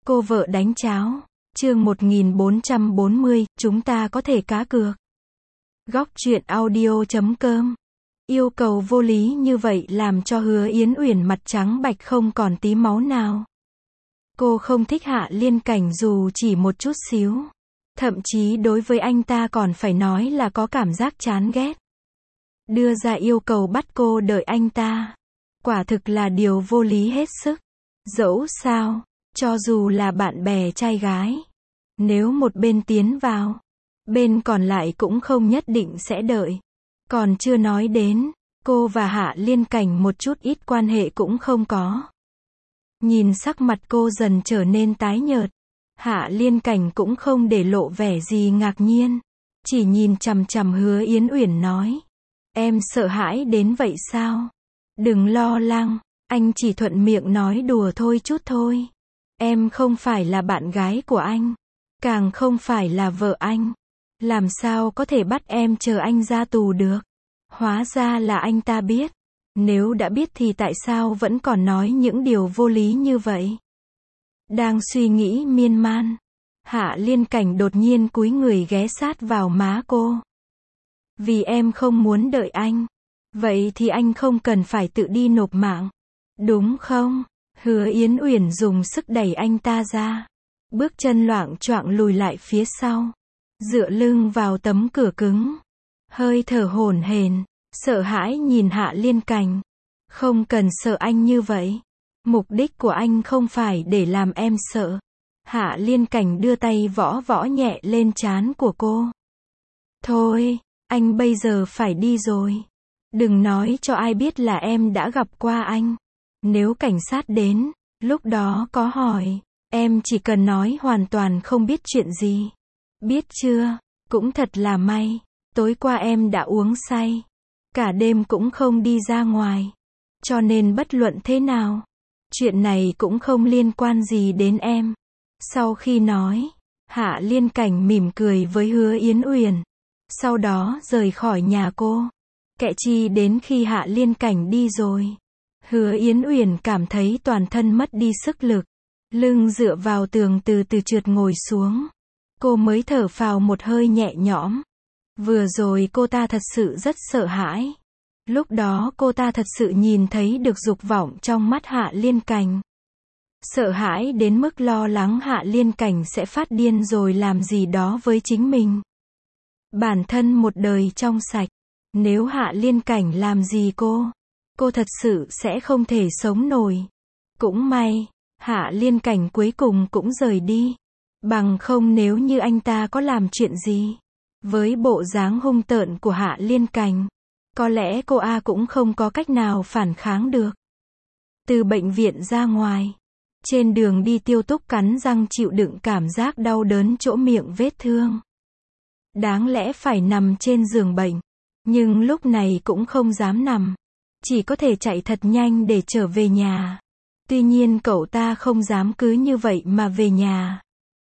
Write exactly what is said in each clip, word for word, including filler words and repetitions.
Cô vợ đánh cháo. Chương một nghìn bốn trăm bốn mươi, chúng ta có thể cá cược. Góc truyện audio chấm com. Yêu cầu vô lý như vậy làm cho Hứa Yến Uyển mặt trắng bạch không còn tí máu nào. Cô không thích Hạ Liên Cảnh dù chỉ một chút xíu. Thậm chí đối với anh ta còn phải nói là có cảm giác chán ghét. Đưa ra yêu cầu bắt cô đợi anh ta. Quả thực là điều vô lý hết sức. Dẫu sao, cho dù là bạn bè trai gái, nếu một bên tiến vào, bên còn lại cũng không nhất định sẽ đợi. Còn chưa nói đến, cô và Hạ Liên Cảnh một chút ít quan hệ cũng không có. Nhìn sắc mặt cô dần trở nên tái nhợt, Hạ Liên Cảnh cũng không để lộ vẻ gì ngạc nhiên, chỉ nhìn chằm chằm Hứa Yến Uyển nói: "Em sợ hãi đến vậy sao? Đừng lo lắng, anh chỉ thuận miệng nói đùa thôi chút thôi. Em không phải là bạn gái của anh, càng không phải là vợ anh. Làm sao có thể bắt em chờ anh ra tù được? Hóa ra là anh ta biết. Nếu đã biết thì tại sao vẫn còn nói những điều vô lý như vậy?" Đang suy nghĩ miên man, Hạ Liên Cảnh đột nhiên cúi người ghé sát vào má cô. "Vì em không muốn đợi anh. Vậy thì anh không cần phải tự đi nộp mạng, đúng không?" Hứa Yến Uyển dùng sức đẩy anh ta ra. Bước chân loạng choạng lùi lại phía sau, dựa lưng vào tấm cửa cứng, hơi thở hổn hển, sợ hãi nhìn Hạ Liên Cảnh. "Không cần sợ anh như vậy. Mục đích của anh không phải để làm em sợ." Hạ Liên Cảnh đưa tay võ võ nhẹ lên trán của cô. "Thôi, anh bây giờ phải đi rồi. Đừng nói cho ai biết là em đã gặp qua anh. Nếu cảnh sát đến, lúc đó có hỏi, em chỉ cần nói hoàn toàn không biết chuyện gì. Biết chưa?" Cũng thật là may, tối qua em đã uống say, cả đêm cũng không đi ra ngoài. Cho nên bất luận thế nào, chuyện này cũng không liên quan gì đến em." Sau khi nói, Hạ Liên Cảnh mỉm cười với Hứa Yến Uyển, sau đó rời khỏi nhà cô. Kệ chi đến khi Hạ Liên Cảnh đi rồi, Hứa Yến Uyển cảm thấy toàn thân mất đi sức lực, lưng dựa vào tường từ từ trượt ngồi xuống. Cô mới thở phào một hơi nhẹ nhõm. Vừa rồi cô ta thật sự rất sợ hãi. Lúc đó cô ta thật sự nhìn thấy được dục vọng trong mắt Hạ Liên Cảnh. Sợ hãi đến mức lo lắng Hạ Liên Cảnh sẽ phát điên rồi làm gì đó với chính mình. Bản thân một đời trong sạch, nếu Hạ Liên Cảnh làm gì cô, cô thật sự sẽ không thể sống nổi. Cũng may, Hạ Liên Cảnh cuối cùng cũng rời đi. Bằng không nếu như anh ta có làm chuyện gì, với bộ dáng hung tợn của Hạ Liên Cảnh, có lẽ cô A cũng không có cách nào phản kháng được. Từ bệnh viện ra ngoài, trên đường đi Tiêu Túc cắn răng chịu đựng cảm giác đau đớn chỗ miệng vết thương. Đáng lẽ phải nằm trên giường bệnh, nhưng lúc này cũng không dám nằm, chỉ có thể chạy thật nhanh để trở về nhà. Tuy nhiên cậu ta không dám cứ như vậy mà về nhà.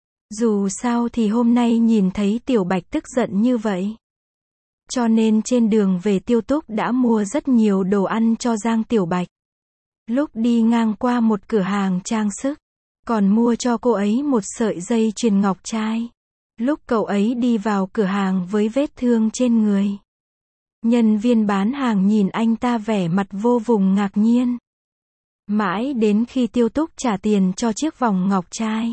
Dù sao thì hôm nay nhìn thấy Tiểu Bạch tức giận như vậy, cho nên trên đường về Tiêu Túc đã mua rất nhiều đồ ăn cho Giang Tiểu Bạch. Lúc đi ngang qua một cửa hàng trang sức, còn mua cho cô ấy một sợi dây chuyền ngọc trai. Lúc cậu ấy đi vào cửa hàng với vết thương trên người, nhân viên bán hàng nhìn anh ta vẻ mặt vô cùng ngạc nhiên. Mãi đến khi Tiêu Túc trả tiền cho chiếc vòng ngọc trai,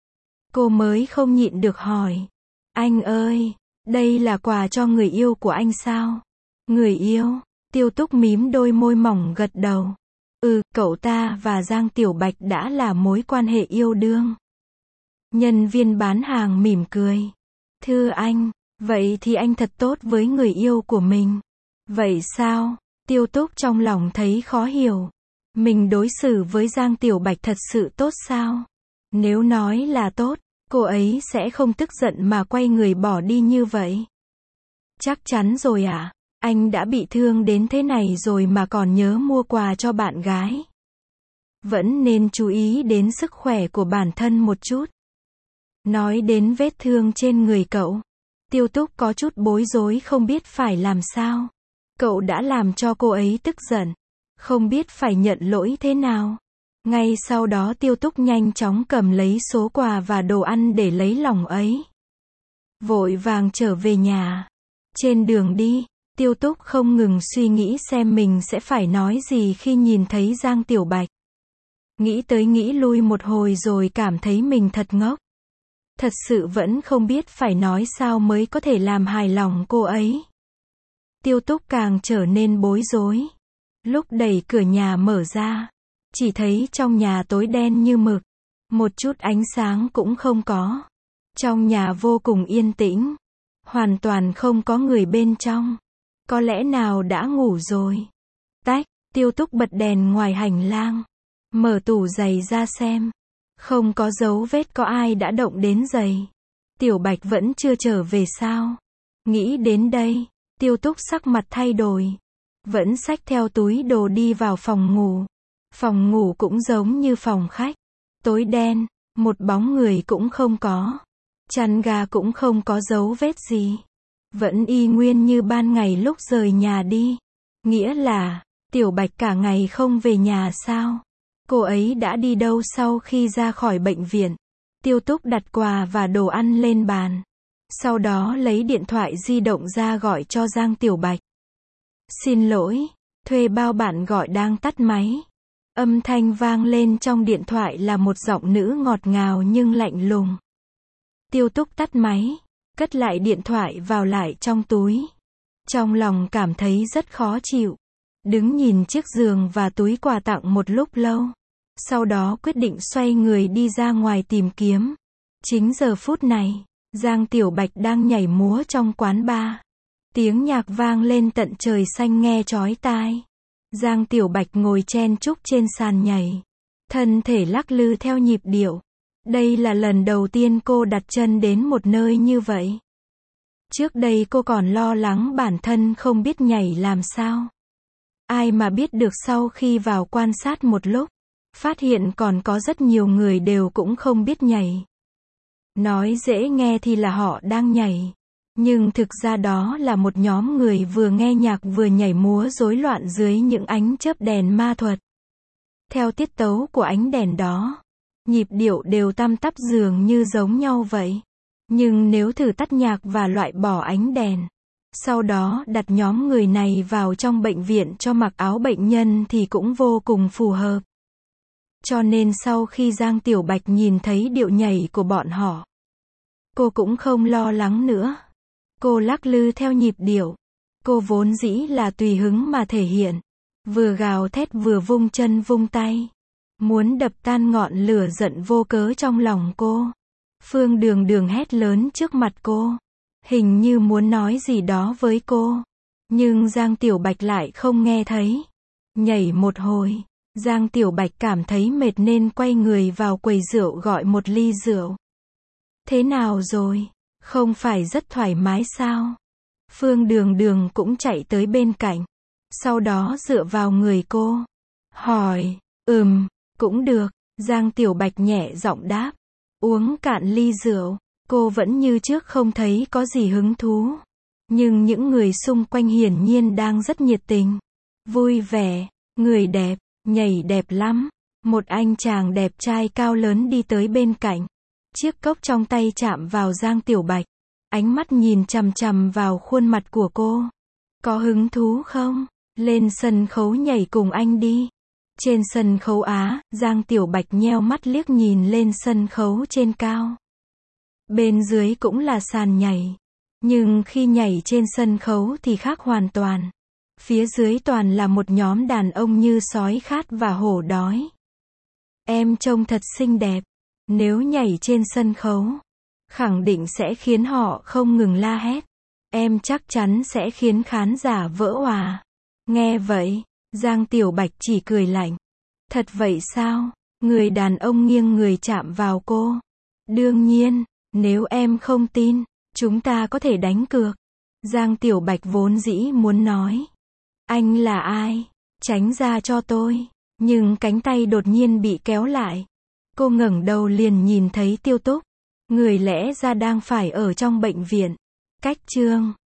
cô mới không nhịn được hỏi: "Anh ơi, đây là quà cho người yêu của anh sao?" "Người yêu?" Tiêu Túc mím đôi môi mỏng gật đầu. "Ừ, cậu ta và Giang Tiểu Bạch đã là mối quan hệ yêu đương." Nhân viên bán hàng mỉm cười. "Thưa anh, vậy thì anh thật tốt với người yêu của mình." "Vậy sao?" Tiêu Túc trong lòng thấy khó hiểu. Mình đối xử với Giang Tiểu Bạch thật sự tốt sao? Nếu nói là tốt, cô ấy sẽ không tức giận mà quay người bỏ đi như vậy. "Chắc chắn rồi ạ. À? Anh đã bị thương đến thế này rồi mà còn nhớ mua quà cho bạn gái. Vẫn nên chú ý đến sức khỏe của bản thân một chút." Nói đến vết thương trên người cậu, Tiêu Túc có chút bối rối không biết phải làm sao. Cậu đã làm cho cô ấy tức giận, không biết phải nhận lỗi thế nào. Ngay sau đó Tiêu Túc nhanh chóng cầm lấy số quà và đồ ăn để lấy lòng ấy. Vội vàng trở về nhà. Trên đường đi, Tiêu Túc không ngừng suy nghĩ xem mình sẽ phải nói gì khi nhìn thấy Giang Tiểu Bạch. Nghĩ tới nghĩ lui một hồi rồi cảm thấy mình thật ngốc. Thật sự vẫn không biết phải nói sao mới có thể làm hài lòng cô ấy. Tiêu Túc càng trở nên bối rối. Lúc đẩy cửa nhà mở ra, chỉ thấy trong nhà tối đen như mực. Một chút ánh sáng cũng không có. Trong nhà vô cùng yên tĩnh. Hoàn toàn không có người bên trong. Có lẽ nào đã ngủ rồi. Tách, Tiêu Túc bật đèn ngoài hành lang. Mở tủ giày ra xem. Không có dấu vết có ai đã động đến giày. Tiểu Bạch vẫn chưa trở về sao? Nghĩ đến đây, Tiêu Túc sắc mặt thay đổi. Vẫn xách theo túi đồ đi vào phòng ngủ. Phòng ngủ cũng giống như phòng khách. Tối đen, một bóng người cũng không có. Chăn ga cũng không có dấu vết gì. Vẫn y nguyên như ban ngày lúc rời nhà đi. Nghĩa là, Tiểu Bạch cả ngày không về nhà sao? Cô ấy đã đi đâu sau khi ra khỏi bệnh viện? Tiêu Túc đặt quà và đồ ăn lên bàn. Sau đó lấy điện thoại di động ra gọi cho Giang Tiểu Bạch. Xin lỗi, thuê bao bạn gọi đang tắt máy. Âm thanh vang lên trong điện thoại là một giọng nữ ngọt ngào nhưng lạnh lùng. Tiêu Túc tắt máy, cất lại điện thoại vào lại trong túi. Trong lòng cảm thấy rất khó chịu. Đứng nhìn chiếc giường và túi quà tặng một lúc lâu. Sau đó quyết định xoay người đi ra ngoài tìm kiếm. Chính giờ phút này, Giang Tiểu Bạch đang nhảy múa trong quán bar. Tiếng nhạc vang lên tận trời xanh nghe chói tai. Giang Tiểu Bạch ngồi chen chúc trên sàn nhảy. Thân thể lắc lư theo nhịp điệu. Đây là lần đầu tiên cô đặt chân đến một nơi như vậy. Trước đây cô còn lo lắng bản thân không biết nhảy làm sao. Ai mà biết được sau khi vào quan sát một lúc, phát hiện còn có rất nhiều người đều cũng không biết nhảy. Nói dễ nghe thì là họ đang nhảy. Nhưng thực ra đó là một nhóm người vừa nghe nhạc vừa nhảy múa rối loạn dưới những ánh chớp đèn ma thuật. Theo tiết tấu của ánh đèn đó, nhịp điệu đều tăm tắp dường như giống nhau vậy. Nhưng nếu thử tắt nhạc và loại bỏ ánh đèn, sau đó đặt nhóm người này vào trong bệnh viện cho mặc áo bệnh nhân thì cũng vô cùng phù hợp. Cho nên sau khi Giang Tiểu Bạch nhìn thấy điệu nhảy của bọn họ, cô cũng không lo lắng nữa. Cô lắc lư theo nhịp điệu. Cô vốn dĩ là tùy hứng mà thể hiện. Vừa gào thét vừa vung chân vung tay. Muốn đập tan ngọn lửa giận vô cớ trong lòng cô. Phương Đường Đường hét lớn trước mặt cô. Hình như muốn nói gì đó với cô. Nhưng Giang Tiểu Bạch lại không nghe thấy. Nhảy một hồi, Giang Tiểu Bạch cảm thấy mệt nên quay người vào quầy rượu gọi một ly rượu. Thế nào rồi? Không phải rất thoải mái sao? Phương Đường Đường cũng chạy tới bên cạnh. Sau đó dựa vào người cô. Hỏi, ừm, cũng được. Giang Tiểu Bạch nhẹ giọng đáp. Uống cạn ly rượu. Cô vẫn như trước không thấy có gì hứng thú. Nhưng những người xung quanh hiển nhiên đang rất nhiệt tình. Vui vẻ, người đẹp, nhảy đẹp lắm. Một anh chàng đẹp trai cao lớn đi tới bên cạnh. Chiếc cốc trong tay chạm vào Giang Tiểu Bạch. Ánh mắt nhìn chằm chằm vào khuôn mặt của cô. Có hứng thú không? Lên sân khấu nhảy cùng anh đi. Trên sân khấu Á, Giang Tiểu Bạch nheo mắt liếc nhìn lên sân khấu trên cao. Bên dưới cũng là sàn nhảy. Nhưng khi nhảy trên sân khấu thì khác hoàn toàn. Phía dưới toàn là một nhóm đàn ông như sói khát và hổ đói. Em trông thật xinh đẹp. Nếu nhảy trên sân khấu, khẳng định sẽ khiến họ không ngừng la hét. Em chắc chắn sẽ khiến khán giả vỡ òa. Nghe vậy, Giang Tiểu Bạch chỉ cười lạnh. Thật vậy sao? Người đàn ông nghiêng người chạm vào cô. Đương nhiên, nếu em không tin, chúng ta có thể đánh cược. Giang Tiểu Bạch vốn dĩ muốn nói. Anh là ai? Tránh ra cho tôi. Nhưng cánh tay đột nhiên bị kéo lại. Cô ngẩng đầu liền nhìn thấy Tiêu Túc. Người lẽ ra đang phải ở trong bệnh viện. Cách chương